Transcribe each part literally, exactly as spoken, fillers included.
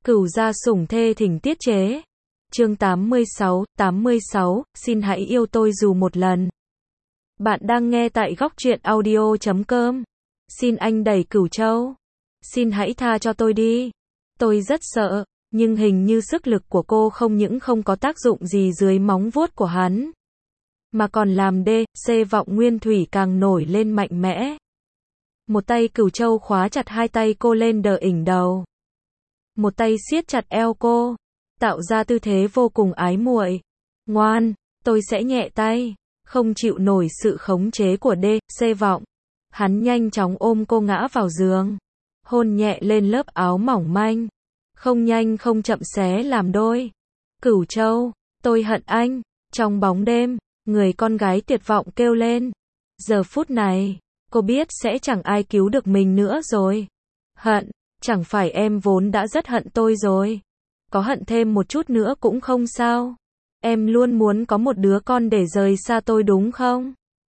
Cửu gia sủng thê thỉnh tiết chế. Chương tám mươi sáu, tám mươi sáu, xin hãy yêu tôi dù một lần. Bạn đang nghe tại góc truyện audio chấm com. Xin anh đẩy Cửu Châu. Xin hãy tha cho tôi đi. Tôi rất sợ, nhưng hình như sức lực của cô không những không có tác dụng gì dưới móng vuốt của hắn, mà còn làm đê, xê vọng nguyên thủy càng nổi lên mạnh mẽ. Một tay Cửu Châu khóa chặt hai tay cô lên đờ ỉnh đầu. Một tay siết chặt eo cô, tạo ra tư thế vô cùng ái muội. Ngoan, tôi sẽ nhẹ tay. Không chịu nổi sự khống chế của đê, xê vọng. Hắn nhanh chóng ôm cô ngã vào giường. Hôn nhẹ lên lớp áo mỏng manh. Không nhanh không chậm xé làm đôi. Cửu Châu, tôi hận anh. Trong bóng đêm, người con gái tuyệt vọng kêu lên. Giờ phút này, cô biết sẽ chẳng ai cứu được mình nữa rồi. Hận, chẳng phải em vốn đã rất hận tôi rồi. Có hận thêm một chút nữa cũng không sao. Em luôn muốn có một đứa con để rời xa tôi đúng không?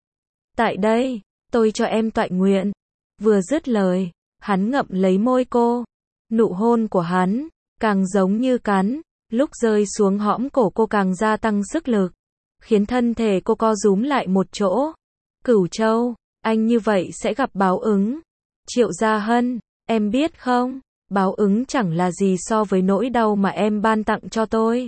Tại đây, tôi cho em toại nguyện. Vừa dứt lời, hắn ngậm lấy môi cô. Nụ hôn của hắn, càng giống như cắn, lúc rơi xuống hõm cổ cô càng gia tăng sức lực, khiến thân thể cô co rúm lại một chỗ. Cửu Châu, anh như vậy sẽ gặp báo ứng. Triệu Gia Hân, em biết không, báo ứng chẳng là gì so với nỗi đau mà em ban tặng cho tôi.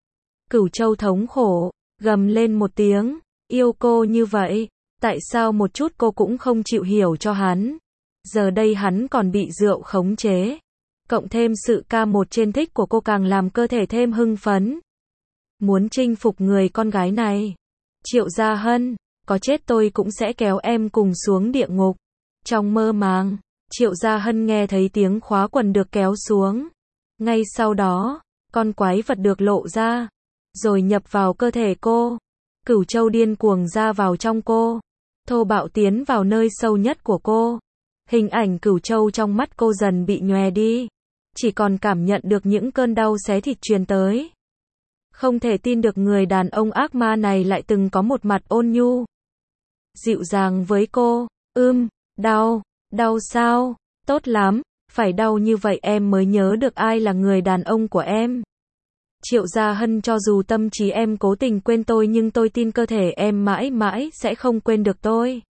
Cửu Châu thống khổ, gầm lên một tiếng, yêu cô như vậy, tại sao một chút cô cũng không chịu hiểu cho hắn. Giờ đây hắn còn bị rượu khống chế, cộng thêm sự ca một trên thích của cô càng làm cơ thể thêm hưng phấn. Muốn chinh phục người con gái này. Triệu Gia Hân, có chết tôi cũng sẽ kéo em cùng xuống địa ngục. Trong mơ màng, Triệu Gia Hân nghe thấy tiếng khóa quần được kéo xuống. Ngay sau đó, con quái vật được lộ ra, rồi nhập vào cơ thể cô. Cửu Châu điên cuồng ra vào trong cô, thô bạo tiến vào nơi sâu nhất của cô. Hình ảnh Cửu Châu trong mắt cô dần bị nhòe đi, chỉ còn cảm nhận được những cơn đau xé thịt truyền tới. Không thể tin được người đàn ông ác ma này lại từng có một mặt ôn nhu, dịu dàng với cô. Ưm, đau, đau sao? Tốt lắm, phải đau như vậy em mới nhớ được ai là người đàn ông của em. Triệu Gia Hân, cho dù tâm trí em cố tình quên tôi nhưng tôi tin cơ thể em mãi mãi sẽ không quên được tôi.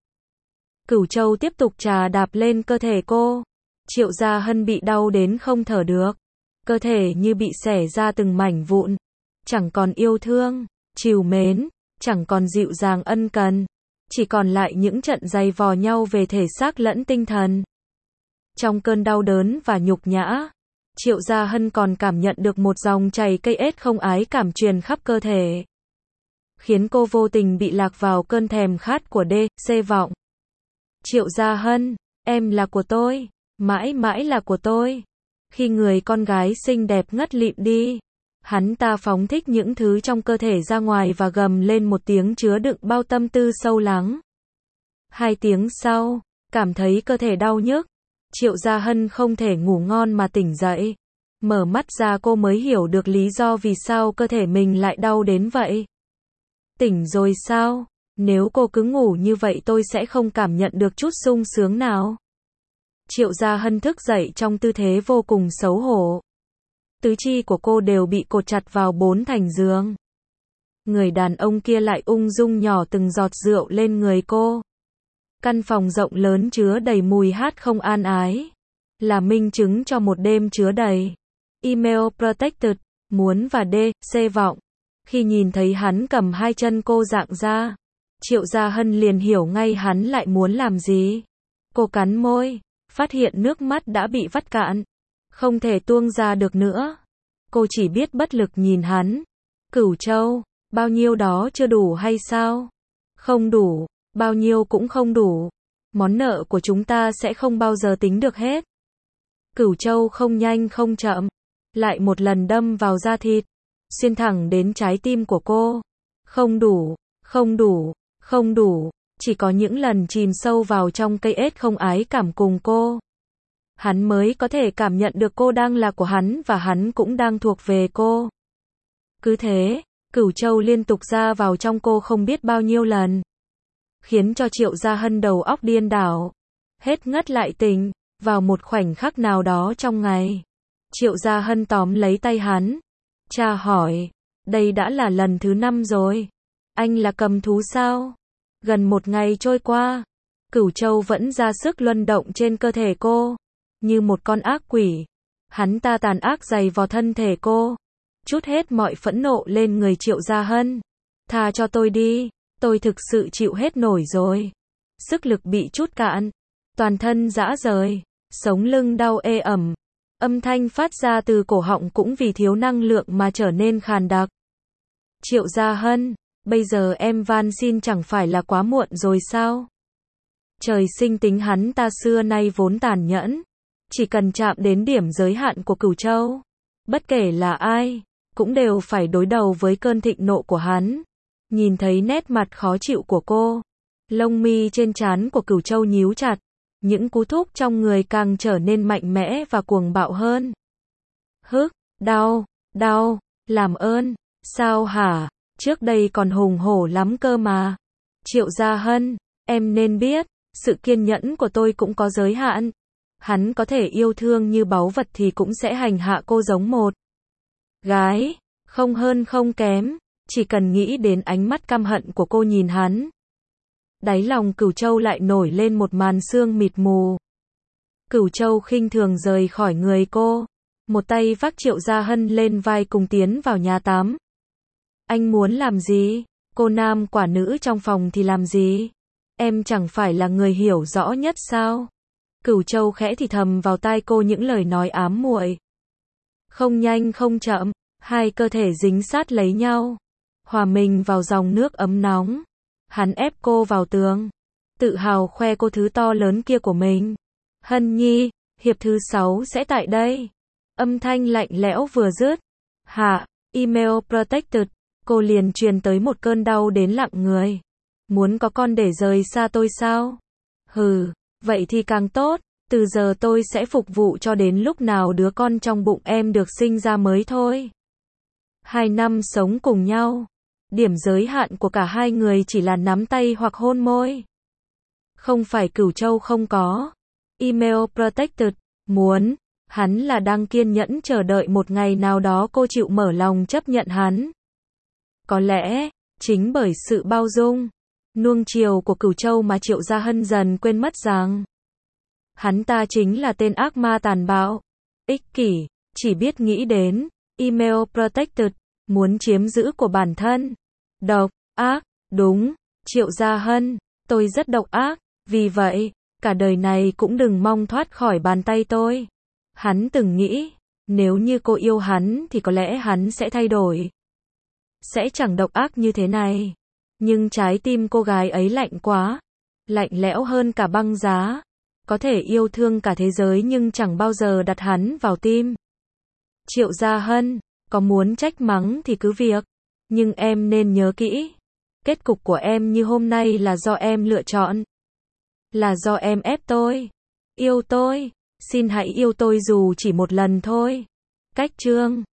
Cửu Châu tiếp tục trà đạp lên cơ thể cô. Triệu Gia Hân bị đau đến không thở được. Cơ thể như bị xẻ ra từng mảnh vụn. Chẳng còn yêu thương, trìu mến, chẳng còn dịu dàng ân cần. Chỉ còn lại những trận giày vò nhau về thể xác lẫn tinh thần. Trong cơn đau đớn và nhục nhã, Triệu Gia Hân còn cảm nhận được một dòng chảy cây ết không ái cảm truyền khắp cơ thể, khiến cô vô tình bị lạc vào cơn thèm khát của đê, xê vọng. Triệu Gia Hân, em là của tôi, mãi mãi là của tôi. Khi người con gái xinh đẹp ngất lịm đi, hắn ta phóng thích những thứ trong cơ thể ra ngoài và gầm lên một tiếng chứa đựng bao tâm tư sâu lắng. Hai tiếng sau, cảm thấy cơ thể đau nhức, Triệu Gia Hân không thể ngủ ngon mà tỉnh dậy. Mở mắt ra cô mới hiểu được lý do vì sao cơ thể mình lại đau đến vậy. Tỉnh rồi sao? Nếu cô cứ ngủ như vậy tôi sẽ không cảm nhận được chút sung sướng nào. Triệu Gia Hân thức dậy trong tư thế vô cùng xấu hổ. Tứ chi của cô đều bị cột chặt vào bốn thành giường. Người đàn ông kia lại ung dung nhỏ từng giọt rượu lên người cô. Căn phòng rộng lớn chứa đầy mùi hát không an ái, là minh chứng cho một đêm chứa đầy email protected, muốn và đê, xê vọng. Khi nhìn thấy hắn cầm hai chân cô dạng ra, Triệu Gia Hân liền hiểu ngay hắn lại muốn làm gì. Cô cắn môi, phát hiện nước mắt đã bị vắt cạn, không thể tuông ra được nữa. Cô chỉ biết bất lực nhìn hắn. Cửu Châu, bao nhiêu đó chưa đủ hay sao? Không đủ, bao nhiêu cũng không đủ. Món nợ của chúng ta sẽ không bao giờ tính được hết. Cửu Châu không nhanh không chậm, lại một lần đâm vào da thịt, xuyên thẳng đến trái tim của cô. Không đủ, không đủ, không đủ, chỉ có những lần chìm sâu vào trong cây ết không ái cảm cùng cô, hắn mới có thể cảm nhận được cô đang là của hắn và hắn cũng đang thuộc về cô. Cứ thế, Cửu Châu liên tục ra vào trong cô không biết bao nhiêu lần, khiến cho Triệu Gia Hân đầu óc điên đảo, hết ngất lại tỉnh. Vào một khoảnh khắc nào đó trong ngày, Triệu Gia Hân tóm lấy tay hắn. Cha hỏi, đây đã là lần thứ năm rồi. Anh là cầm thú sao? Gần một ngày trôi qua, Cửu Châu vẫn ra sức luân động trên cơ thể cô. Như một con ác quỷ. Hắn ta tàn ác giày vò thân thể cô. Trút hết mọi phẫn nộ lên người Triệu Gia Hân. Tha cho tôi đi, tôi thực sự chịu hết nổi rồi. Sức lực bị trút cạn. Toàn thân rã rời. Sống lưng đau ê ẩm. Âm thanh phát ra từ cổ họng cũng vì thiếu năng lượng mà trở nên khàn đặc. Triệu Gia Hân, bây giờ em van xin chẳng phải là quá muộn rồi sao? Trời sinh tính hắn ta xưa nay vốn tàn nhẫn. Chỉ cần chạm đến điểm giới hạn của Cửu Châu, bất kể là ai, cũng đều phải đối đầu với cơn thịnh nộ của hắn. Nhìn thấy nét mặt khó chịu của cô, lông mi trên trán của Cửu Châu nhíu chặt. Những cú thúc trong người càng trở nên mạnh mẽ và cuồng bạo hơn. Hức, đau, đau, làm ơn, sao hả, trước đây còn hùng hổ lắm cơ mà. Triệu Gia Hân, em nên biết, sự kiên nhẫn của tôi cũng có giới hạn. Hắn có thể yêu thương như báu vật thì cũng sẽ hành hạ cô giống một gái, không hơn không kém, chỉ cần nghĩ đến ánh mắt căm hận của cô nhìn hắn. Đáy lòng Cửu Châu lại nổi lên một màn sương mịt mù. Cửu Châu khinh thường rời khỏi người cô, một tay vác Triệu Gia Hân lên vai cùng tiến vào nhà tắm. Anh muốn làm gì? Cô nam quả nữ trong phòng thì làm gì? Em chẳng phải là người hiểu rõ nhất sao? Cửu Châu khẽ thì thầm vào tai cô những lời nói ám muội. Không nhanh không chậm, hai cơ thể dính sát lấy nhau, hòa mình vào dòng nước ấm nóng. Hắn ép cô vào tường, tự hào khoe cô thứ to lớn kia của mình. Hân Nhi, hiệp thứ sáu sẽ tại đây. Âm thanh lạnh lẽo vừa dứt. Hạ, email protected. Cô liền truyền tới một cơn đau đến lặng người. Muốn có con để rời xa tôi sao? Hừ, vậy thì càng tốt. Từ giờ tôi sẽ phục vụ cho đến lúc nào đứa con trong bụng em được sinh ra mới thôi. Hai năm sống cùng nhau. Điểm giới hạn của cả hai người chỉ là nắm tay hoặc hôn môi. Không phải Cửu Châu không có. Email protected, muốn, hắn là đang kiên nhẫn chờ đợi một ngày nào đó cô chịu mở lòng chấp nhận hắn. Có lẽ, chính bởi sự bao dung, nuông chiều của Cửu Châu mà Triệu Gia Hân dần quên mất rằng hắn ta chính là tên ác ma tàn bạo, ích kỷ, chỉ biết nghĩ đến email protected, muốn chiếm giữ của bản thân. Độc, ác, đúng, Triệu Gia Hân, tôi rất độc ác, vì vậy, cả đời này cũng đừng mong thoát khỏi bàn tay tôi. Hắn từng nghĩ, nếu như cô yêu hắn thì có lẽ hắn sẽ thay đổi. Sẽ chẳng độc ác như thế này. Nhưng trái tim cô gái ấy lạnh quá, lạnh lẽo hơn cả băng giá. Có thể yêu thương cả thế giới nhưng chẳng bao giờ đặt hắn vào tim. Triệu Gia Hân, có muốn trách mắng thì cứ việc. Nhưng em nên nhớ kỹ, kết cục của em như hôm nay là do em lựa chọn. Là do em ép tôi. Yêu tôi, xin hãy yêu tôi dù chỉ một lần thôi. Cách chương